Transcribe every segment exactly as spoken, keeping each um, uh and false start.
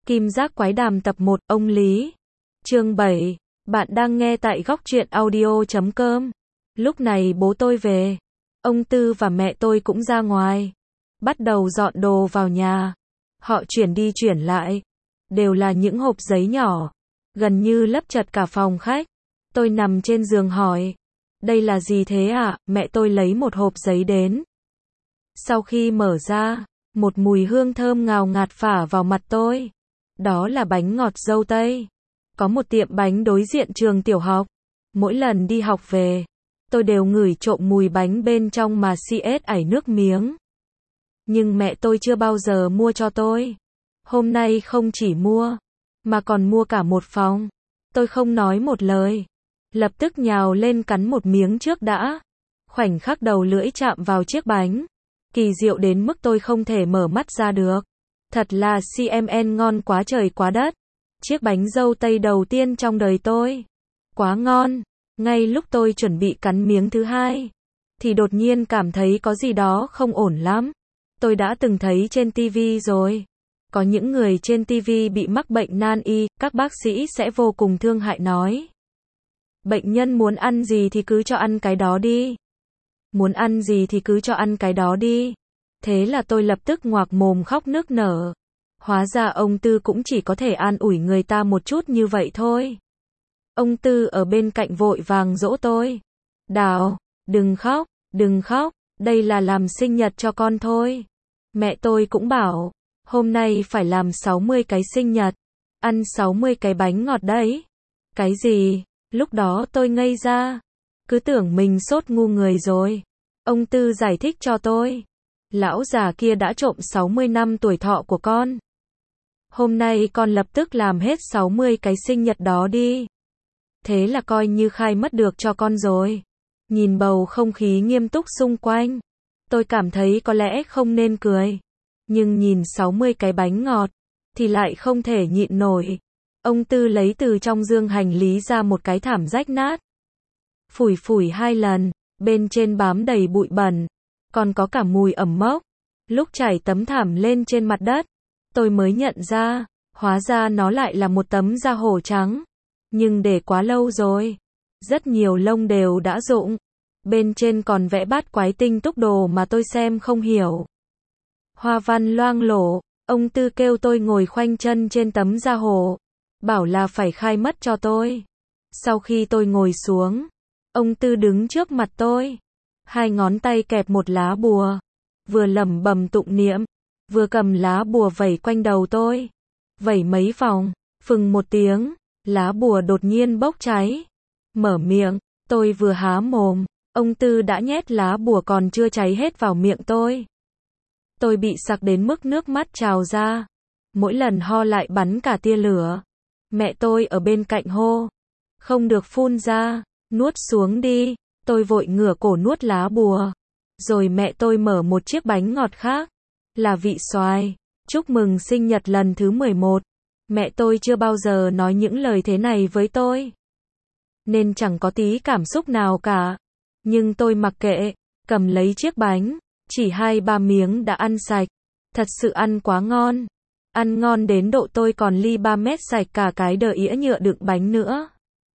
Kim Giác Quái Đàm tập một, ông Lý. Chương bảy. Bạn đang nghe tại góc truyện audio chấm com. Lúc này bố tôi về. Ông Tư và mẹ tôi cũng ra ngoài. Bắt đầu dọn đồ vào nhà. Họ chuyển đi chuyển lại. Đều là những hộp giấy nhỏ. Gần như lấp chật cả phòng khách. Tôi nằm trên giường hỏi. Đây là gì thế ạ? Mẹ tôi lấy một hộp giấy đến. Sau khi mở ra, một mùi hương thơm ngào ngạt phả vào mặt tôi. Đó là bánh ngọt dâu tây. Có một tiệm bánh đối diện trường tiểu học. Mỗi lần đi học về, tôi đều ngửi trộm mùi bánh bên trong mà xì ét ảy nước miếng. Nhưng mẹ tôi chưa bao giờ mua cho tôi. Hôm nay không chỉ mua, mà còn mua cả một phòng. Tôi không nói một lời. Lập tức nhào lên cắn một miếng trước đã. Khoảnh khắc đầu lưỡi chạm vào chiếc bánh. Kỳ diệu đến mức tôi không thể mở mắt ra được. Thật là xê em en ngon quá trời quá đất. Chiếc bánh dâu tây đầu tiên trong đời tôi. Quá ngon. Ngay lúc tôi chuẩn bị cắn miếng thứ hai, thì đột nhiên cảm thấy có gì đó không ổn lắm. Tôi đã từng thấy trên tivi rồi. Có những người trên tivi bị mắc bệnh nan y, các bác sĩ sẽ vô cùng thương hại nói. Bệnh nhân muốn ăn gì thì cứ cho ăn cái đó đi. Muốn ăn gì thì cứ cho ăn cái đó đi. Thế là tôi lập tức ngoạc mồm khóc nức nở. Hóa ra ông Tư cũng chỉ có thể an ủi người ta một chút như vậy thôi. Ông Tư ở bên cạnh vội vàng dỗ tôi. Đào, đừng khóc, đừng khóc, đây là làm sinh nhật cho con thôi. Mẹ tôi cũng bảo, hôm nay phải làm sáu mươi cái sinh nhật, ăn sáu mươi cái bánh ngọt đấy. Cái gì? Lúc đó tôi ngây ra, cứ tưởng mình sốt ngu người rồi. Ông Tư giải thích cho tôi. Lão già kia đã trộm sáu mươi năm tuổi thọ của con. Hôm nay con lập tức làm hết sáu mươi cái sinh nhật đó đi. Thế là coi như khai mất được cho con rồi. Nhìn bầu không khí nghiêm túc xung quanh, tôi cảm thấy có lẽ không nên cười. Nhưng nhìn sáu mươi cái bánh ngọt, thì lại không thể nhịn nổi. Ông Tư lấy từ trong dương hành lý ra một cái thảm rách nát. Phủi phủi hai lần, bên trên bám đầy bụi bẩn. Còn có cả mùi ẩm mốc. Lúc trải tấm thảm lên trên mặt đất, tôi mới nhận ra, hóa ra nó lại là một tấm da hổ trắng. Nhưng để quá lâu rồi, rất nhiều lông đều đã rụng. Bên trên còn vẽ bát quái tinh túc đồ mà tôi xem không hiểu. Hoa văn loang lổ, ông Tư kêu tôi ngồi khoanh chân trên tấm da hổ, bảo là phải khai mất cho tôi. Sau khi tôi ngồi xuống, ông Tư đứng trước mặt tôi. Hai ngón tay kẹp một lá bùa, vừa lẩm bẩm tụng niệm, vừa cầm lá bùa vẩy quanh đầu tôi. Vẩy mấy vòng, phừng một tiếng, lá bùa đột nhiên bốc cháy. Mở miệng, tôi vừa há mồm, ông Tư đã nhét lá bùa còn chưa cháy hết vào miệng tôi. Tôi bị sặc đến mức nước mắt trào ra. Mỗi lần ho lại bắn cả tia lửa. Mẹ tôi ở bên cạnh hô. Không được phun ra, nuốt xuống đi. Tôi vội ngửa cổ nuốt lá bùa. Rồi mẹ tôi mở một chiếc bánh ngọt khác. Là vị xoài. Chúc mừng sinh nhật lần thứ mười một. Mẹ tôi chưa bao giờ nói những lời thế này với tôi. Nên chẳng có tí cảm xúc nào cả. Nhưng tôi mặc kệ. Cầm lấy chiếc bánh. Chỉ hai ba miếng đã ăn sạch. Thật sự ăn quá ngon. Ăn ngon đến độ tôi còn ly ba mét sạch cả cái đờ ĩa nhựa đựng bánh nữa.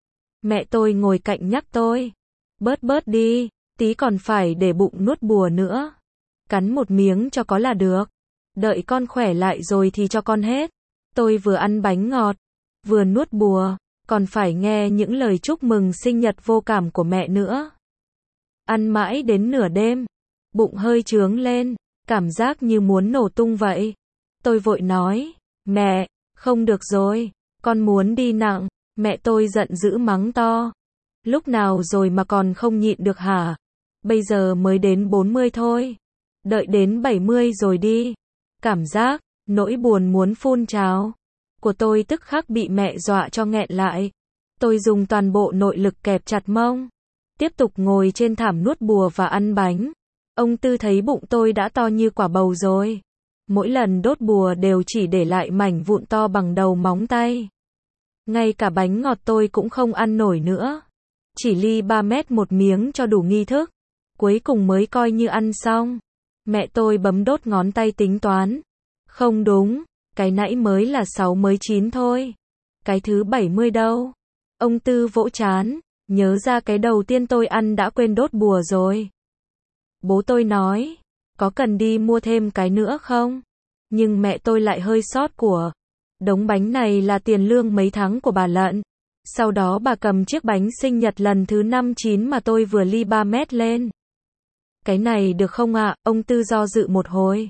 Mẹ tôi ngồi cạnh nhắc tôi. Bớt bớt đi, tí còn phải để bụng nuốt bùa nữa. Cắn một miếng cho có là được. Đợi con khỏe lại rồi thì cho con hết. Tôi vừa ăn bánh ngọt, vừa nuốt bùa, còn phải nghe những lời chúc mừng sinh nhật vô cảm của mẹ nữa. Ăn mãi đến nửa đêm, bụng hơi trướng lên, cảm giác như muốn nổ tung vậy. Tôi vội nói, mẹ, không được rồi, con muốn đi nặng. Mẹ tôi giận dữ mắng to. Lúc nào rồi mà còn không nhịn được hả? Bây giờ mới đến bốn mươi thôi. Đợi đến bảy mươi rồi đi. Cảm giác, nỗi buồn muốn phun trào của tôi tức khắc bị mẹ dọa cho nghẹn lại. Tôi dùng toàn bộ nội lực kẹp chặt mông. Tiếp tục ngồi trên thảm nuốt bùa và ăn bánh. Ông Tư thấy bụng tôi đã to như quả bầu rồi. Mỗi lần đốt bùa đều chỉ để lại mảnh vụn to bằng đầu móng tay. Ngay cả bánh ngọt tôi cũng không ăn nổi nữa. Chỉ ly ba mét một miếng cho đủ nghi thức. Cuối cùng mới coi như ăn xong. Mẹ tôi bấm đốt ngón tay tính toán. Không đúng, Cái nãy mới là sáu mới chín thôi. Cái thứ bảy mươi đâu? Ông Tư vỗ trán, nhớ ra cái đầu tiên tôi ăn đã quên đốt bùa rồi. Bố tôi nói, có cần đi mua thêm cái nữa không? Nhưng mẹ tôi lại hơi sót của. Đống bánh này là tiền lương mấy tháng của bà Lận. Sau đó bà cầm chiếc bánh sinh nhật lần thứ năm chín mà tôi vừa ly ba mét lên. Cái này được không ạ? Ông Tư do dự một hồi.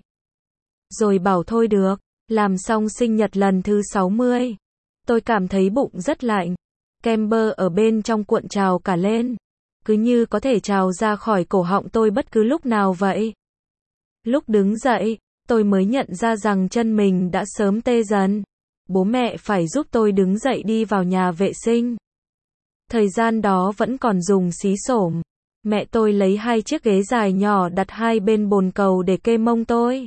Rồi bảo thôi được. Làm xong sinh nhật lần thứ sáu mươi. Tôi cảm thấy bụng rất lạnh. Kem bơ ở bên trong cuộn trào cả lên. Cứ như có thể trào ra khỏi cổ họng tôi bất cứ lúc nào vậy. Lúc đứng dậy, tôi mới nhận ra rằng chân mình đã sớm tê dần. Bố mẹ phải giúp tôi đứng dậy đi vào nhà vệ sinh. Thời gian đó vẫn còn dùng xí xổm. Mẹ tôi lấy hai chiếc ghế dài nhỏ đặt hai bên bồn cầu để kê mông tôi.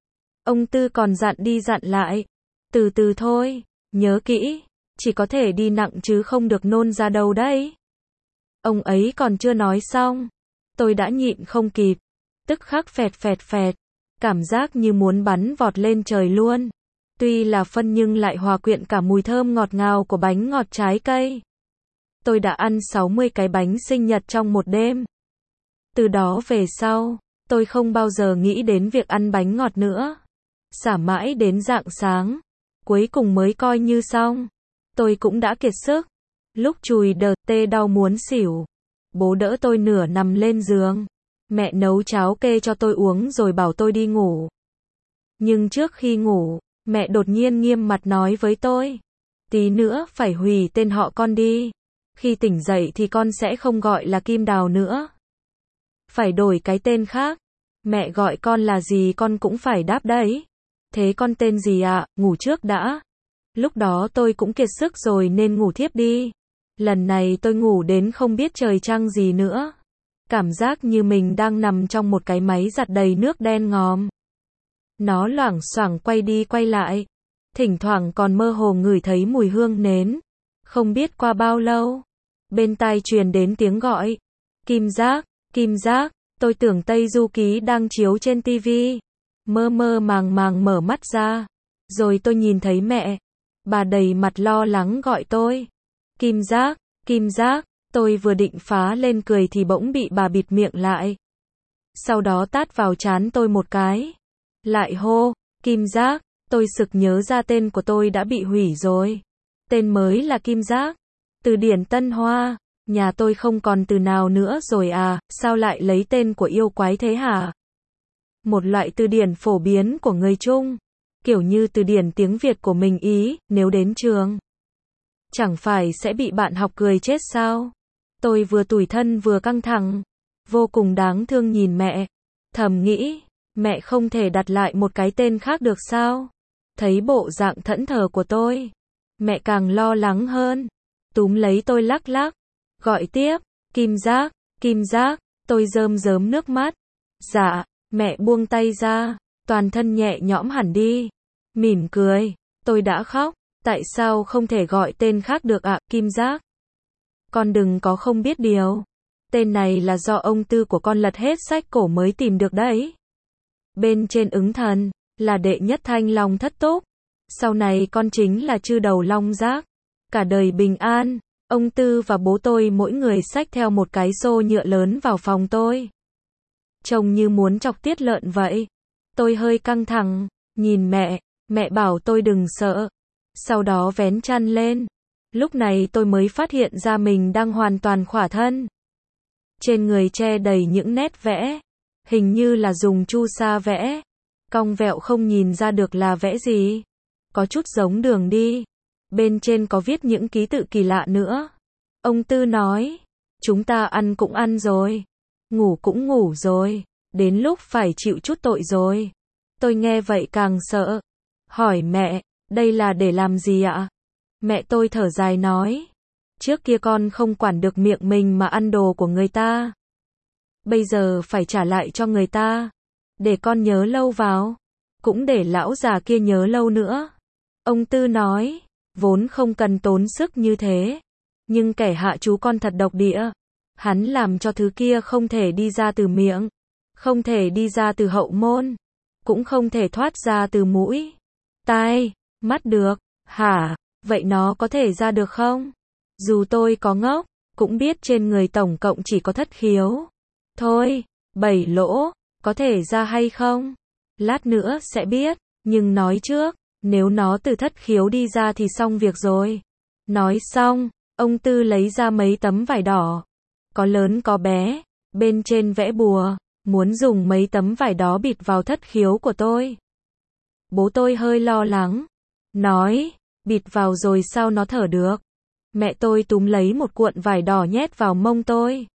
Ông Tư còn dặn đi dặn lại. Từ từ thôi, nhớ kỹ, chỉ có thể đi nặng chứ không được nôn ra đâu đấy. Ông ấy còn chưa nói xong. Tôi đã nhịn không kịp. Tức khắc phẹt phẹt phẹt. Cảm giác như muốn bắn vọt lên trời luôn. Tuy là phân nhưng lại hòa quyện cả mùi thơm ngọt ngào của bánh ngọt trái cây. Tôi đã ăn sáu mươi cái bánh sinh nhật trong một đêm. Từ đó về sau, tôi không bao giờ nghĩ đến việc ăn bánh ngọt nữa. Xả mãi đến rạng sáng. Cuối cùng mới coi như xong. Tôi cũng đã kiệt sức. Lúc chùi đợt tê đau muốn xỉu. Bố đỡ tôi nửa nằm lên giường. Mẹ nấu cháo kê cho tôi uống rồi bảo tôi đi ngủ. Nhưng trước khi ngủ, mẹ đột nhiên nghiêm mặt nói với tôi. Tí nữa phải hủy tên họ con đi. Khi tỉnh dậy thì con sẽ không gọi là Kim Đào nữa. Phải đổi cái tên khác. Mẹ gọi con là gì con cũng phải đáp đấy. Thế con tên gì ạ? À? Ngủ trước đã. Lúc đó tôi cũng kiệt sức rồi nên ngủ thiếp đi. Lần này tôi ngủ đến không biết trời trăng gì nữa. Cảm giác như mình đang nằm trong một cái máy giặt đầy nước đen ngòm. Nó loảng xoảng quay đi quay lại. Thỉnh thoảng còn mơ hồ ngửi thấy mùi hương nến. Không biết qua bao lâu. Bên tai truyền đến tiếng gọi. Kim Giác, Kim Giác. Tôi tưởng Tây Du Ký đang chiếu trên tivi. Mơ mơ màng màng mở mắt ra. Rồi tôi nhìn thấy mẹ. Bà đầy mặt lo lắng gọi tôi. Kim Giác, Kim Giác. Tôi vừa định phá lên cười thì bỗng bị bà bịt miệng lại. Sau đó tát vào trán tôi một cái. Lại hô, Kim Giác. Tôi sực nhớ ra tên của tôi đã bị hủy rồi. Tên mới là Kim Giác. Từ điển Tân Hoa. Nhà tôi không còn từ nào nữa rồi à, sao lại lấy tên của yêu quái thế hả? Một loại từ điển phổ biến của người Trung. Kiểu như từ điển tiếng Việt của mình ý, nếu đến trường. Chẳng phải sẽ bị bạn học cười chết sao? Tôi vừa tủi thân vừa căng thẳng. Vô cùng đáng thương nhìn mẹ. Thầm nghĩ, mẹ không thể đặt lại một cái tên khác được sao? Thấy bộ dạng thẫn thờ của tôi. Mẹ càng lo lắng hơn. Túm lấy tôi lắc lắc. Gọi tiếp, Kim Giác, Kim Giác. Tôi rơm rớm nước mắt. Dạ, mẹ buông tay ra. Toàn thân nhẹ nhõm hẳn đi. Mỉm cười. Tôi đã khóc. Tại sao không thể gọi tên khác được ạ, à, Kim Giác? Con đừng có không biết điều. Tên này là do ông Tư của con lật hết sách cổ mới tìm được đấy. Bên trên ứng thần, là đệ nhất thanh long thất túc. Sau này con chính là chư đầu long giác. Cả đời bình an. Ông Tư và bố tôi mỗi người xách theo một cái xô nhựa lớn vào phòng tôi. Trông như muốn chọc tiết lợn vậy. Tôi hơi căng thẳng, nhìn mẹ, mẹ bảo tôi đừng sợ. Sau đó vén chăn lên. Lúc này tôi mới phát hiện ra mình đang hoàn toàn khỏa thân. Trên người che đầy những nét vẽ. Hình như là dùng chu sa vẽ. Cong vẹo không nhìn ra được là vẽ gì. Có chút giống đường đi. Bên trên có viết những ký tự kỳ lạ nữa. Ông Tư nói. Chúng ta ăn cũng ăn rồi. Ngủ cũng ngủ rồi. Đến lúc phải chịu chút tội rồi. Tôi nghe vậy càng sợ. Hỏi mẹ, đây là để làm gì ạ? Mẹ tôi thở dài nói. Trước kia con không quản được miệng mình mà ăn đồ của người ta. Bây giờ phải trả lại cho người ta. Để con nhớ lâu vào. Cũng để lão già kia nhớ lâu nữa. Ông Tư nói. Vốn không cần tốn sức như thế. Nhưng kẻ hạ chú con thật độc địa. Hắn làm cho thứ kia không thể đi ra từ miệng. Không thể đi ra từ hậu môn. Cũng không thể thoát ra từ mũi. tai, mắt được, hả, vậy nó có thể ra được không? Dù tôi có ngốc, cũng biết trên người tổng cộng chỉ có thất khiếu. Thôi, bảy lỗ, có thể ra hay không? Lát nữa sẽ biết, nhưng nói trước, nếu nó từ thất khiếu đi ra thì xong việc rồi. Nói xong, ông Tư lấy ra mấy tấm vải đỏ. Có lớn có bé, bên trên vẽ bùa, muốn dùng mấy tấm vải đó bịt vào thất khiếu của tôi. Bố tôi hơi lo lắng, nói, bịt vào rồi sao nó thở được? Mẹ tôi túm lấy một cuộn vải đỏ nhét vào mông tôi.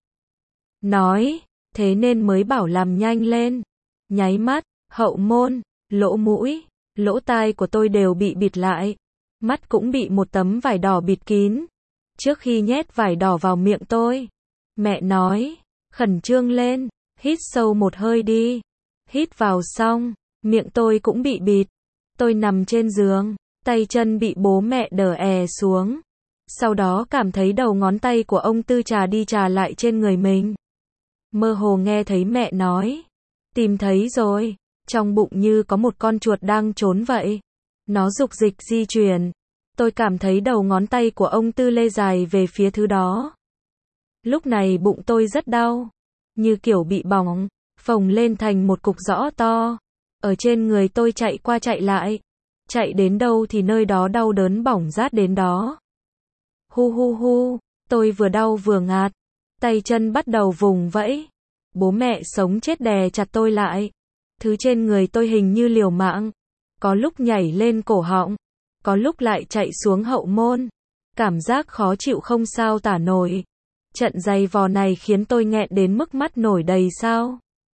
Nói, thế nên mới bảo làm nhanh lên. Nháy mắt, hậu môn, lỗ mũi, lỗ tai của tôi đều bị bịt lại. Mắt cũng bị một tấm vải đỏ bịt kín. Trước khi nhét vải đỏ vào miệng tôi, mẹ nói, khẩn trương lên, hít sâu một hơi đi. Hít vào xong, miệng tôi cũng bị bịt. Tôi nằm trên giường, tay chân bị bố mẹ đỡ è xuống. Sau đó cảm thấy đầu ngón tay của ông Tư trà đi trà lại trên người mình. Mơ hồ nghe thấy mẹ nói, tìm thấy rồi, trong bụng như có một con chuột đang trốn vậy. Nó dục dịch di chuyển. Tôi cảm thấy đầu ngón tay của ông Tư lê dài về phía thứ đó. Lúc này bụng tôi rất đau, như kiểu bị bỏng, phồng lên thành một cục rõ to. Ở trên người tôi chạy qua chạy lại. Chạy đến đâu thì nơi đó đau đớn bỏng rát đến đó. Hu hu hu, tôi vừa đau vừa ngạt. Tay chân bắt đầu vùng vẫy. Bố mẹ sống chết đè chặt tôi lại. Thứ trên người tôi hình như liều mạng. Có lúc nhảy lên cổ họng, có lúc lại chạy xuống hậu môn. Cảm giác khó chịu không sao tả nổi. Trận giày vò này khiến tôi nghẹn đến mức mắt nổi đầy sao.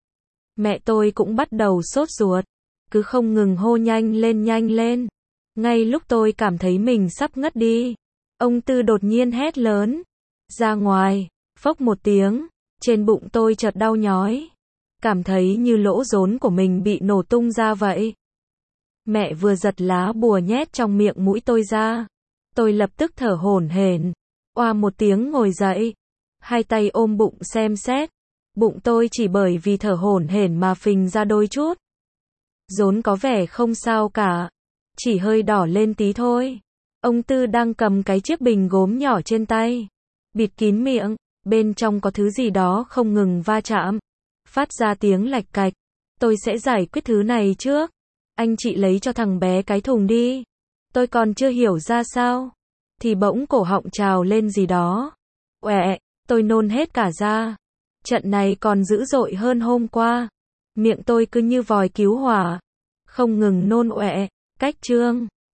Mẹ tôi cũng bắt đầu sốt ruột, cứ không ngừng hô nhanh lên nhanh lên. Ngay lúc tôi cảm thấy mình sắp ngất đi, ông Tư đột nhiên hét lớn. Ra ngoài, phốc một tiếng, trên bụng tôi chợt đau nhói. Cảm thấy như lỗ rốn của mình bị nổ tung ra vậy. Mẹ vừa giật lá bùa nhét trong miệng mũi tôi ra. Tôi lập tức thở hổn hển, oa một tiếng ngồi dậy. Hai tay ôm bụng xem xét. Bụng tôi chỉ bởi vì thở hổn hển mà phình ra đôi chút. Rốn có vẻ không sao cả, chỉ hơi đỏ lên tí thôi. Ông Tư đang cầm cái chiếc bình gốm nhỏ trên tay, bịt kín miệng, bên trong có thứ gì đó không ngừng va chạm, phát ra tiếng lạch cạch. Tôi sẽ giải quyết thứ này trước. Anh chị lấy cho thằng bé cái thùng đi. Tôi còn chưa hiểu ra sao, thì bỗng cổ họng trào lên gì đó. Uẹ, tôi nôn hết cả ra. Trận này còn dữ dội hơn hôm qua. Miệng tôi cứ như vòi cứu hỏa, không ngừng nôn ọe. Cách chương